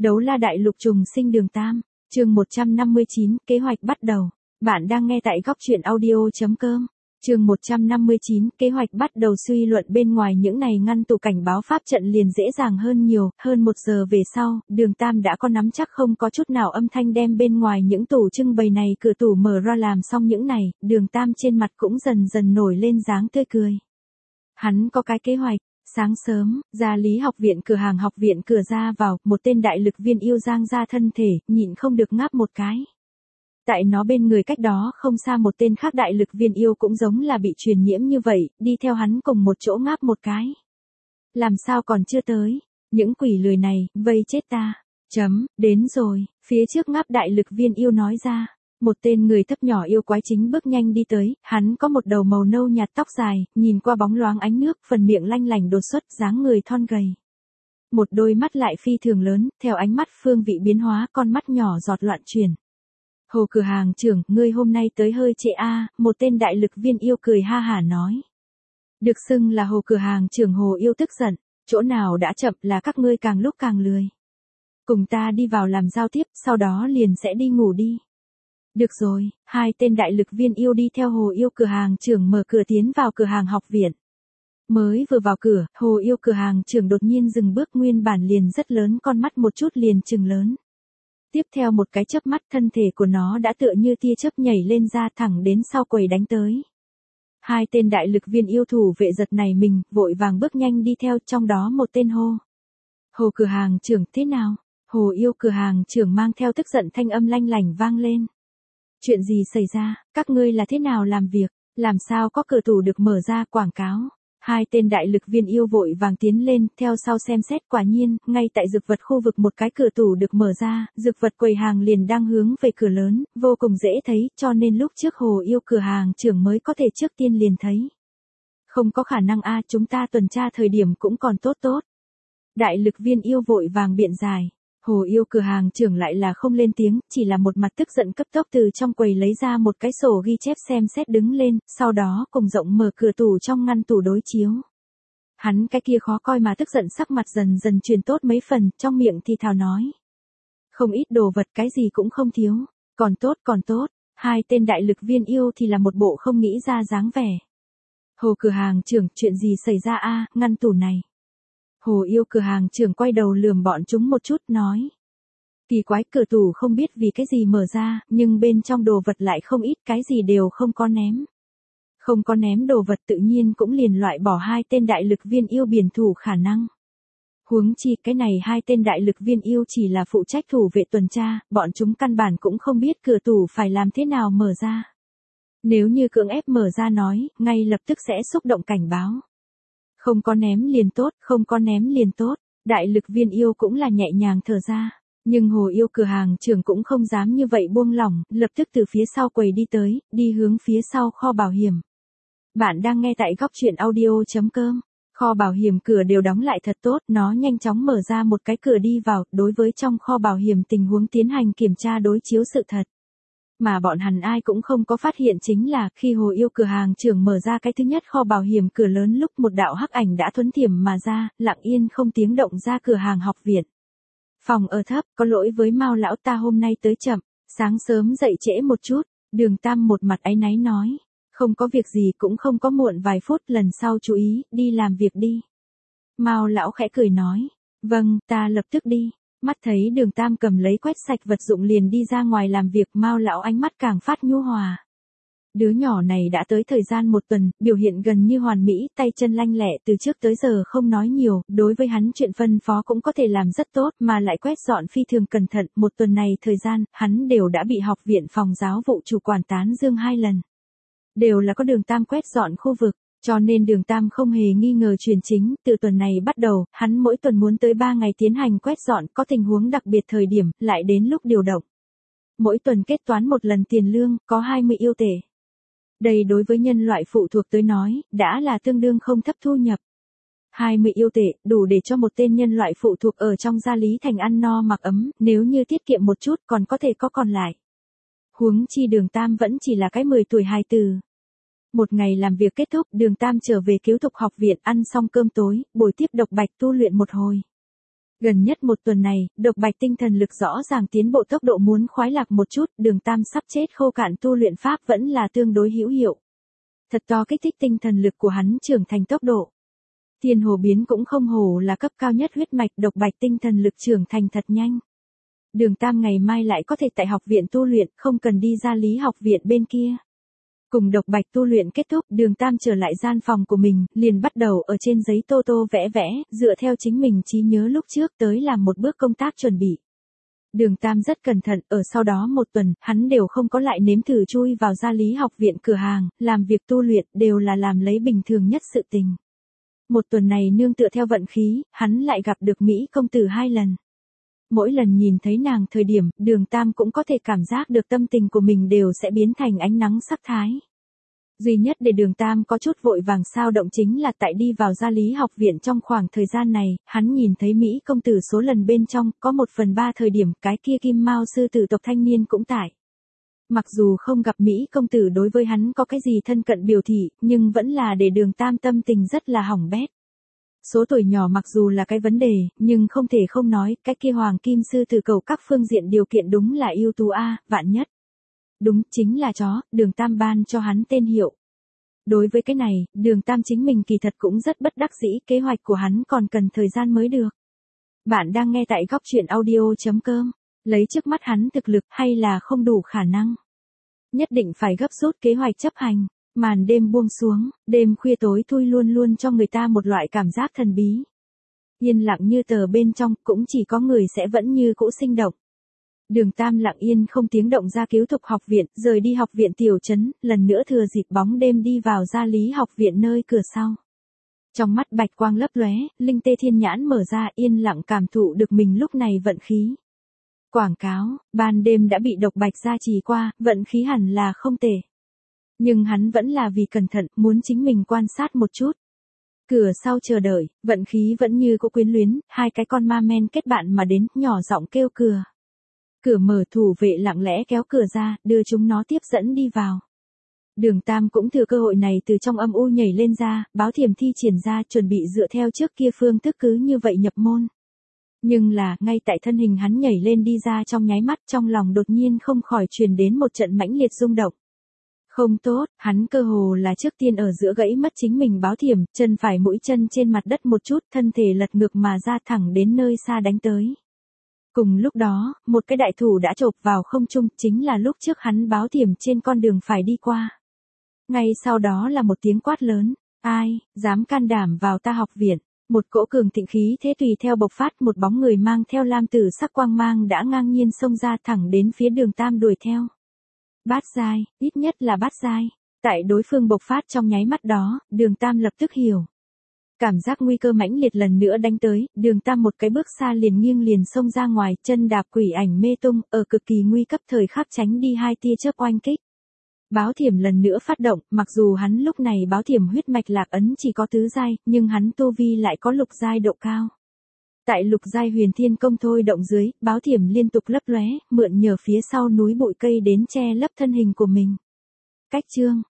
Đấu la đại lục trùng sinh đường Tam, chương 159, kế hoạch bắt đầu. Bạn đang nghe tại góc truyện audio.com. Chương 159, kế hoạch bắt đầu. Suy luận bên ngoài những này ngăn tủ cảnh báo pháp trận liền dễ dàng hơn nhiều. Hơn 1 giờ về sau, đường Tam đã có nắm chắc không có chút nào âm thanh đem bên ngoài những tủ trưng bày này cửa tủ mở ra. Làm xong những này, đường Tam trên mặt cũng dần dần nổi lên dáng tươi cười. Hắn có cái kế hoạch. Sáng sớm, gia lý học viện cửa hàng học viện cửa ra vào, một tên đại lực viên yêu giang ra thân thể, nhịn không được ngáp một cái. Tại nó bên người cách đó không xa một tên khác đại lực viên yêu cũng giống là bị truyền nhiễm như vậy, đi theo hắn cùng một chỗ ngáp một cái. Làm sao còn chưa tới? Những quỷ lười này, vây chết ta. Đến rồi, phía trước ngáp đại lực viên yêu nói ra. Một tên người thấp nhỏ yêu quái chính bước nhanh đi tới, hắn có một đầu màu nâu nhạt tóc dài, nhìn qua bóng loáng ánh nước, phần miệng lanh lảnh đột xuất, dáng người thon gầy. Một đôi mắt lại phi thường lớn, theo ánh mắt phương vị biến hóa, con mắt nhỏ giọt loạn chuyển. Hồ cửa hàng trưởng, ngươi hôm nay tới hơi trễ a, một tên đại lực viên yêu cười ha hả nói. Được xưng là hồ cửa hàng trưởng Hồ yêu tức giận, chỗ nào đã chậm là các ngươi càng lúc càng lười. Cùng ta đi vào làm giao tiếp, sau đó liền sẽ đi ngủ đi. Được rồi, hai tên đại lực viên yêu đi theo Hồ yêu cửa hàng trưởng mở cửa tiến vào cửa hàng học viện. Mới vừa vào cửa, Hồ yêu cửa hàng trưởng đột nhiên dừng bước, nguyên bản liền rất lớn con mắt một chút liền trừng lớn. Tiếp theo một cái chớp mắt thân thể của nó đã tựa như tia chớp nhảy lên ra thẳng đến sau quầy đánh tới. Hai tên đại lực viên yêu thủ vệ giật này mình, vội vàng bước nhanh đi theo, trong đó một tên hô. Hồ cửa hàng trưởng thế nào? Hồ yêu cửa hàng trưởng mang theo tức giận thanh âm lanh lảnh vang lên. Chuyện gì xảy ra, các ngươi là thế nào làm việc, làm sao có cửa tủ được mở ra quảng cáo. Hai tên đại lực viên yêu vội vàng tiến lên, theo sau xem xét, quả nhiên, ngay tại dược vật khu vực một cái cửa tủ được mở ra, dược vật quầy hàng liền đang hướng về cửa lớn, vô cùng dễ thấy, cho nên lúc trước Hồ yêu cửa hàng trưởng mới có thể trước tiên liền thấy. Không có khả năng a, chúng ta tuần tra thời điểm cũng còn tốt. Đại lực viên yêu vội vàng biện giải. Hồ yêu cửa hàng trưởng lại là không lên tiếng, chỉ là một mặt tức giận cấp tốc từ trong quầy lấy ra một cái sổ ghi chép xem xét đứng lên, sau đó cùng rộng mở cửa tủ trong ngăn tủ đối chiếu. Hắn cái kia khó coi mà tức giận sắc mặt dần dần chuyển tốt mấy phần, trong miệng thì thào nói. Không ít đồ vật cái gì cũng không thiếu, còn tốt, hai tên đại lực viên yêu thì là một bộ không nghĩ ra dáng vẻ. Hồ cửa hàng trưởng, chuyện gì xảy ra a, ngăn tủ này. Hồ yêu cửa hàng trưởng quay đầu lườm bọn chúng một chút nói. Kỳ quái, cửa tủ không biết vì cái gì mở ra, nhưng bên trong đồ vật lại không ít, cái gì đều không có ném. Không có ném đồ vật tự nhiên cũng liền loại bỏ hai tên đại lực viên yêu biển thủ khả năng. Huống chi cái này hai tên đại lực viên yêu chỉ là phụ trách thủ vệ tuần tra, bọn chúng căn bản cũng không biết cửa tủ phải làm thế nào mở ra. Nếu như cưỡng ép mở ra nói, ngay lập tức sẽ xúc động cảnh báo. Không có ném liền tốt, đại lực viên yêu cũng là nhẹ nhàng thở ra. Nhưng Hồ yêu cửa hàng trưởng cũng không dám như vậy buông lỏng, lập tức từ phía sau quầy đi tới, đi hướng phía sau kho bảo hiểm. Bạn đang nghe tại góc truyện audio.com. Kho bảo hiểm cửa đều đóng lại thật tốt, nó nhanh chóng mở ra một cái cửa đi vào, đối với trong kho bảo hiểm tình huống tiến hành kiểm tra đối chiếu sự thật. Mà bọn hắn ai cũng không có phát hiện chính là khi Hồ yêu cửa hàng trưởng mở ra cái thứ nhất kho bảo hiểm cửa lớn lúc một đạo hắc ảnh đã thuấn thiểm mà ra, lặng yên không tiếng động ra cửa hàng học viện. Phòng ở thấp, có lỗi với Mao lão, ta hôm nay tới chậm, sáng sớm dậy trễ một chút, đường Tam một mặt áy náy nói. Không có việc gì, cũng không có muộn vài phút, lần sau chú ý, đi làm việc đi. Mao lão khẽ cười nói. Vâng, ta lập tức đi. Mắt thấy đường Tam cầm lấy quét sạch vật dụng liền đi ra ngoài làm việc, Mao lão ánh mắt càng phát nhu hòa. Đứa nhỏ này đã tới thời gian 1 tuần, biểu hiện gần như hoàn mỹ, tay chân lanh lẹ, từ trước tới giờ không nói nhiều, đối với hắn chuyện phân phó cũng có thể làm rất tốt, mà lại quét dọn phi thường cẩn thận. 1 tuần này thời gian, hắn đều đã bị học viện phòng giáo vụ chủ quản tán dương 2 lần. Đều là có đường Tam quét dọn khu vực. Cho nên đường Tam không hề nghi ngờ chuyện chính, từ tuần này bắt đầu, hắn mỗi tuần muốn tới 3 ngày tiến hành quét dọn, có tình huống đặc biệt thời điểm, lại đến lúc điều động. Mỗi tuần kết toán một lần tiền lương, có 20 yêu tệ. Đây đối với nhân loại phụ thuộc tới nói, đã là tương đương không thấp thu nhập. 20 yêu tệ, đủ để cho một tên nhân loại phụ thuộc ở trong gia lý thành ăn no mặc ấm, nếu như tiết kiệm một chút còn có thể có còn lại. Huống chi đường Tam vẫn chỉ là cái 10 tuổi hài tử. Một ngày làm việc kết thúc, đường Tam trở về cứu thục học viện, ăn xong cơm tối, buổi tiếp độc bạch tu luyện một hồi. Gần nhất một tuần này, độc bạch tinh thần lực rõ ràng tiến bộ tốc độ muốn khoái lạc một chút, Đường Tam sắp chết khô cạn tu luyện pháp vẫn là tương đối hữu hiệu. Thật to kích thích tinh thần lực của hắn trưởng thành tốc độ. Thiên hồ biến cũng không hổ là cấp cao nhất huyết mạch, độc bạch tinh thần lực trưởng thành thật nhanh. Đường Tam ngày mai lại có thể tại học viện tu luyện, không cần đi ra lý học viện bên kia. Cùng độc bạch tu luyện kết thúc, Đường Tam trở lại gian phòng của mình, liền bắt đầu ở trên giấy tô tô vẽ vẽ, dựa theo chính mình trí nhớ lúc trước tới làm một bước công tác chuẩn bị. Đường Tam rất cẩn thận, ở sau đó một tuần, hắn đều không có lại nếm thử chui vào gia lý học viện cửa hàng, làm việc tu luyện, đều là làm lấy bình thường nhất sự tình. Một tuần này nương tựa theo vận khí, hắn lại gặp được Mỹ công tử 2 lần. Mỗi lần nhìn thấy nàng thời điểm, Đường Tam cũng có thể cảm giác được tâm tình của mình đều sẽ biến thành ánh nắng sắc thái. Duy nhất để Đường Tam có chút vội vàng sao động chính là tại đi vào gia lý học viện trong khoảng thời gian này, hắn nhìn thấy Mỹ công tử số lần bên trong, có 1/3 thời điểm cái kia kim mao sư tử tộc thanh niên cũng tại. Mặc dù không gặp Mỹ công tử đối với hắn có cái gì thân cận biểu thị, nhưng vẫn là để Đường Tam tâm tình rất là hỏng bét. Số tuổi nhỏ mặc dù là cái vấn đề, nhưng không thể không nói, cái kia hoàng kim sư tử cầu các phương diện điều kiện đúng là ưu tú a, vạn nhất. Đúng, chính là chó, Đường Tam ban cho hắn tên hiệu. Đối với cái này, Đường Tam chính mình kỳ thật cũng rất bất đắc dĩ, kế hoạch của hắn còn cần thời gian mới được. Bạn đang nghe tại góc truyện audio.com, lấy trước mắt hắn thực lực hay là không đủ khả năng. Nhất định phải gấp rút kế hoạch chấp hành. Màn đêm buông xuống, đêm khuya tối thui luôn luôn cho người ta một loại cảm giác thần bí. Yên lặng như tờ bên trong, cũng chỉ có người sẽ vẫn như cũ sinh động. Đường Tam lặng yên không tiếng động ra cứu thục học viện, rời đi học viện tiểu trấn, lần nữa thừa dịp bóng đêm đi vào gia lý học viện nơi cửa sau. Trong mắt bạch quang lấp lóe, linh tê thiên nhãn mở ra, yên lặng cảm thụ được mình lúc này vận khí. Quảng cáo, ban đêm đã bị độc bạch gia trì qua, vận khí hẳn là không tệ. Nhưng hắn vẫn là vì cẩn thận, muốn chính mình quan sát một chút. Cửa sau chờ đợi, vận khí vẫn như cũ quyến luyến, 2 cái con ma men kết bạn mà đến, nhỏ giọng kêu cửa. Cửa mở, thủ vệ lặng lẽ kéo cửa ra, đưa chúng nó tiếp dẫn đi vào. Đường Tam cũng thừa cơ hội này từ trong âm u nhảy lên ra, báo thiểm thi triển ra, chuẩn bị dựa theo trước kia phương thức cứ như vậy nhập môn. Nhưng là, ngay tại thân hình hắn nhảy lên đi ra trong nháy mắt, trong lòng đột nhiên không khỏi truyền đến một trận mãnh liệt rung động. Không tốt, hắn cơ hồ là trước tiên ở giữa gãy mất chính mình báo thiểm, chân phải mũi chân trên mặt đất một chút, thân thể lật ngược mà ra thẳng đến nơi xa đánh tới. Cùng lúc đó, một cái đại thủ đã chộp vào không trung, chính là lúc trước hắn báo thiểm trên con đường phải đi qua. Ngay sau đó là một tiếng quát lớn, ai, dám can đảm vào ta học viện. Một cỗ cường thịnh khí thế tùy theo bộc phát, một bóng người mang theo lam tử sắc quang mang đã ngang nhiên xông ra thẳng đến phía Đường Tam đuổi theo. Bát giai, ít nhất là bát giai. Tại đối phương bộc phát trong nháy mắt đó, Đường Tam lập tức hiểu. Cảm giác nguy cơ mãnh liệt lần nữa đánh tới, Đường Tam một cái bước xa liền nghiêng liền xông ra ngoài, chân đạp quỷ ảnh mê tung, ở cực kỳ nguy cấp thời khắc tránh đi 2 tia chớp oanh kích. Báo thiểm lần nữa phát động, mặc dù hắn lúc này báo thiểm huyết mạch lạc ấn chỉ có tứ giai, nhưng hắn tu vi lại có lục giai độ cao. Tại lục giai huyền thiên công thôi động dưới, báo thiểm liên tục lấp lóe, mượn nhờ phía sau núi bụi cây đến che lấp thân hình của mình. Cách chương,